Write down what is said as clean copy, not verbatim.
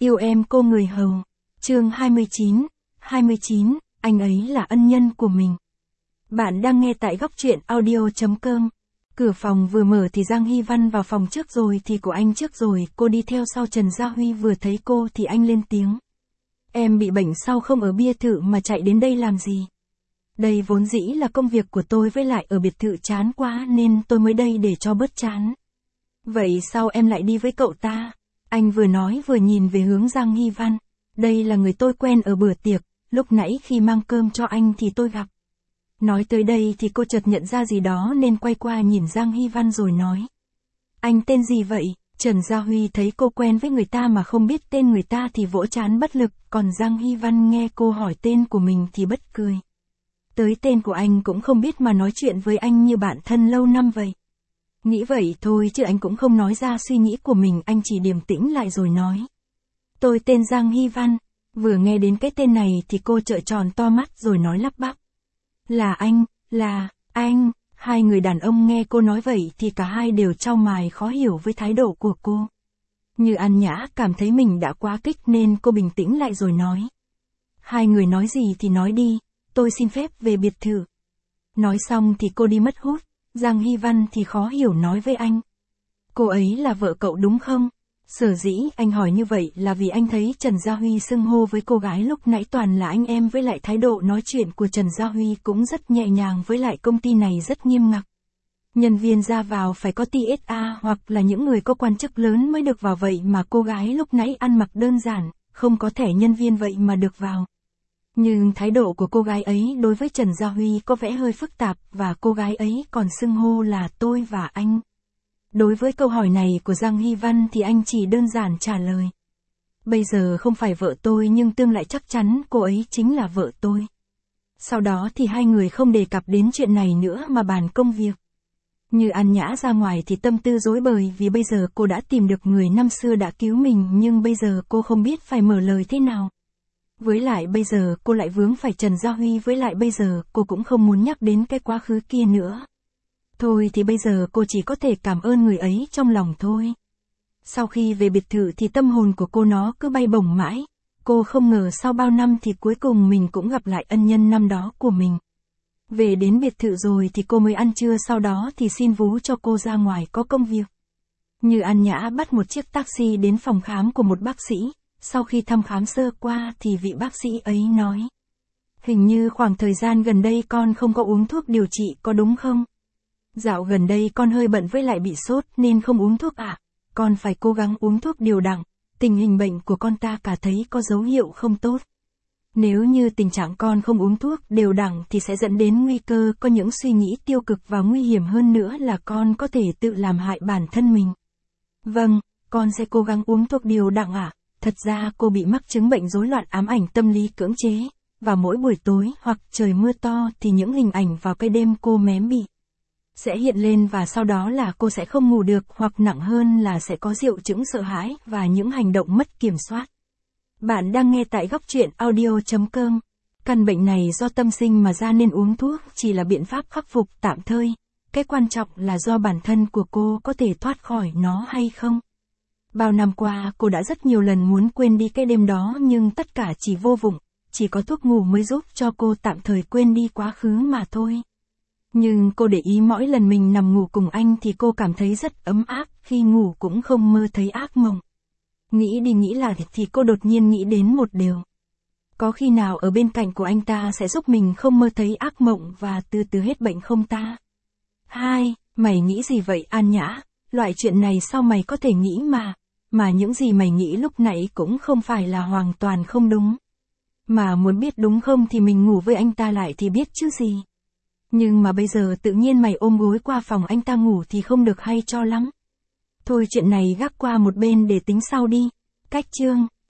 Yêu em cô người hầu. Chương 29, anh ấy là ân nhân của mình. Bạn đang nghe tại góc truyện audio.com. Cửa phòng vừa mở thì Giang Hy Văn vào phòng trước rồi thì của anh trước rồi, cô đi theo sau. Trần Gia Huy vừa thấy cô thì anh lên tiếng. Em bị bệnh sao không ở biệt thự mà chạy đến đây làm gì? Đây vốn dĩ là công việc của tôi, với lại ở biệt thự chán quá nên tôi mới đây để cho bớt chán. Vậy sao em lại đi với cậu ta? Anh vừa nói vừa nhìn về hướng Giang Hy Văn. Đây là người tôi quen ở bữa tiệc, lúc nãy khi mang cơm cho anh thì tôi gặp. Nói tới đây thì cô chợt nhận ra gì đó nên quay qua nhìn Giang Hy Văn rồi nói. Anh tên gì vậy? Trần Gia Huy thấy cô quen với người ta mà không biết tên người ta thì vỗ trán bất lực, còn Giang Hy Văn nghe cô hỏi tên của mình thì bất cười. Tới tên của anh cũng không biết mà nói chuyện với anh như bạn thân lâu năm vậy. Nghĩ vậy thôi chứ anh cũng không nói ra suy nghĩ của mình, anh chỉ điềm tĩnh lại rồi nói. Tôi tên Giang Hy Văn. Vừa nghe đến cái tên này thì cô trợn tròn to mắt rồi nói lắp bắp. Là anh. Hai người đàn ông nghe cô nói vậy thì cả hai đều chau mày khó hiểu với thái độ của cô. Như An Nhã cảm thấy mình đã quá kích nên cô bình tĩnh lại rồi nói. Hai người nói gì thì nói đi, tôi xin phép về biệt thự. Nói xong thì cô đi mất hút. Giang Hy Văn thì khó hiểu nói với anh. Cô ấy là vợ cậu đúng không? Sở dĩ anh hỏi như vậy là vì anh thấy Trần Gia Huy xưng hô với cô gái lúc nãy toàn là anh em, với lại thái độ nói chuyện của Trần Gia Huy cũng rất nhẹ nhàng, với lại công ty này rất nghiêm ngặt. Nhân viên ra vào phải có TSA hoặc là những người có quan chức lớn mới được vào, vậy mà cô gái lúc nãy ăn mặc đơn giản, không có thẻ nhân viên vậy mà được vào. Nhưng thái độ của cô gái ấy đối với Trần Gia Huy có vẻ hơi phức tạp, và cô gái ấy còn xưng hô là tôi và anh. Đối với câu hỏi này của Giang Hy Văn thì anh chỉ đơn giản trả lời. Bây giờ không phải vợ tôi nhưng tương lại chắc chắn cô ấy chính là vợ tôi. Sau đó thì hai người không đề cập đến chuyện này nữa mà bàn công việc. Như An Nhã ra ngoài thì tâm tư rối bời, vì bây giờ cô đã tìm được người năm xưa đã cứu mình, nhưng bây giờ cô không biết phải mở lời thế nào. Với lại bây giờ cô lại vướng phải Trần Gia Huy, với lại bây giờ cô cũng không muốn nhắc đến cái quá khứ kia nữa. Thôi thì bây giờ cô chỉ có thể cảm ơn người ấy trong lòng thôi. Sau khi về biệt thự thì tâm hồn của cô nó cứ bay bổng mãi. Cô không ngờ sau bao năm thì cuối cùng mình cũng gặp lại ân nhân năm đó của mình. Về đến biệt thự rồi thì cô mới ăn trưa, sau đó thì xin vú cho cô ra ngoài có công việc. Như An Nhã bắt một chiếc taxi đến phòng khám của một bác sĩ. Sau khi thăm khám sơ qua thì vị bác sĩ ấy nói. Hình như khoảng thời gian gần đây con không có uống thuốc điều trị có đúng không? Dạo gần đây con hơi bận với lại bị sốt nên không uống thuốc ạ. Con phải cố gắng uống thuốc đều đặn. Tình hình bệnh của con ta cả thấy có dấu hiệu không tốt. Nếu như tình trạng con không uống thuốc đều đặn thì sẽ dẫn đến nguy cơ có những suy nghĩ tiêu cực, và nguy hiểm hơn nữa là con có thể tự làm hại bản thân mình. Vâng, con sẽ cố gắng uống thuốc đều đặn ạ. Thật ra cô bị mắc chứng bệnh rối loạn ám ảnh tâm lý cưỡng chế. Và mỗi buổi tối hoặc trời mưa to thì những hình ảnh vào cái đêm cô mém bị sẽ hiện lên, và sau đó là cô sẽ không ngủ được, hoặc nặng hơn là sẽ có triệu chứng sợ hãi và những hành động mất kiểm soát. Bạn đang nghe tại góc truyện audio.com. Căn bệnh này do tâm sinh mà ra nên uống thuốc chỉ là biện pháp khắc phục tạm thời. Cái quan trọng là do bản thân của cô có thể thoát khỏi nó hay không. Bao năm qua cô đã rất nhiều lần muốn quên đi cái đêm đó, nhưng tất cả chỉ vô vụng, chỉ có thuốc ngủ mới giúp cho cô tạm thời quên đi quá khứ mà thôi. Nhưng cô để ý mỗi lần mình nằm ngủ cùng anh thì cô cảm thấy rất ấm áp, khi ngủ cũng không mơ thấy ác mộng. Nghĩ đi nghĩ lại thì cô đột nhiên nghĩ đến một điều. Có khi nào ở bên cạnh của anh ta sẽ giúp mình không mơ thấy ác mộng và từ từ hết bệnh không ta? Mày nghĩ gì vậy An Nhã? Loại chuyện này sao mày có thể nghĩ mà những gì mày nghĩ lúc nãy cũng không phải là hoàn toàn không đúng. Mà muốn biết đúng không thì mình ngủ với anh ta lại thì biết chứ gì. Nhưng mà bây giờ tự nhiên mày ôm gối qua phòng anh ta ngủ thì không được hay cho lắm. Thôi chuyện này gác qua một bên để tính sau đi. Cách chương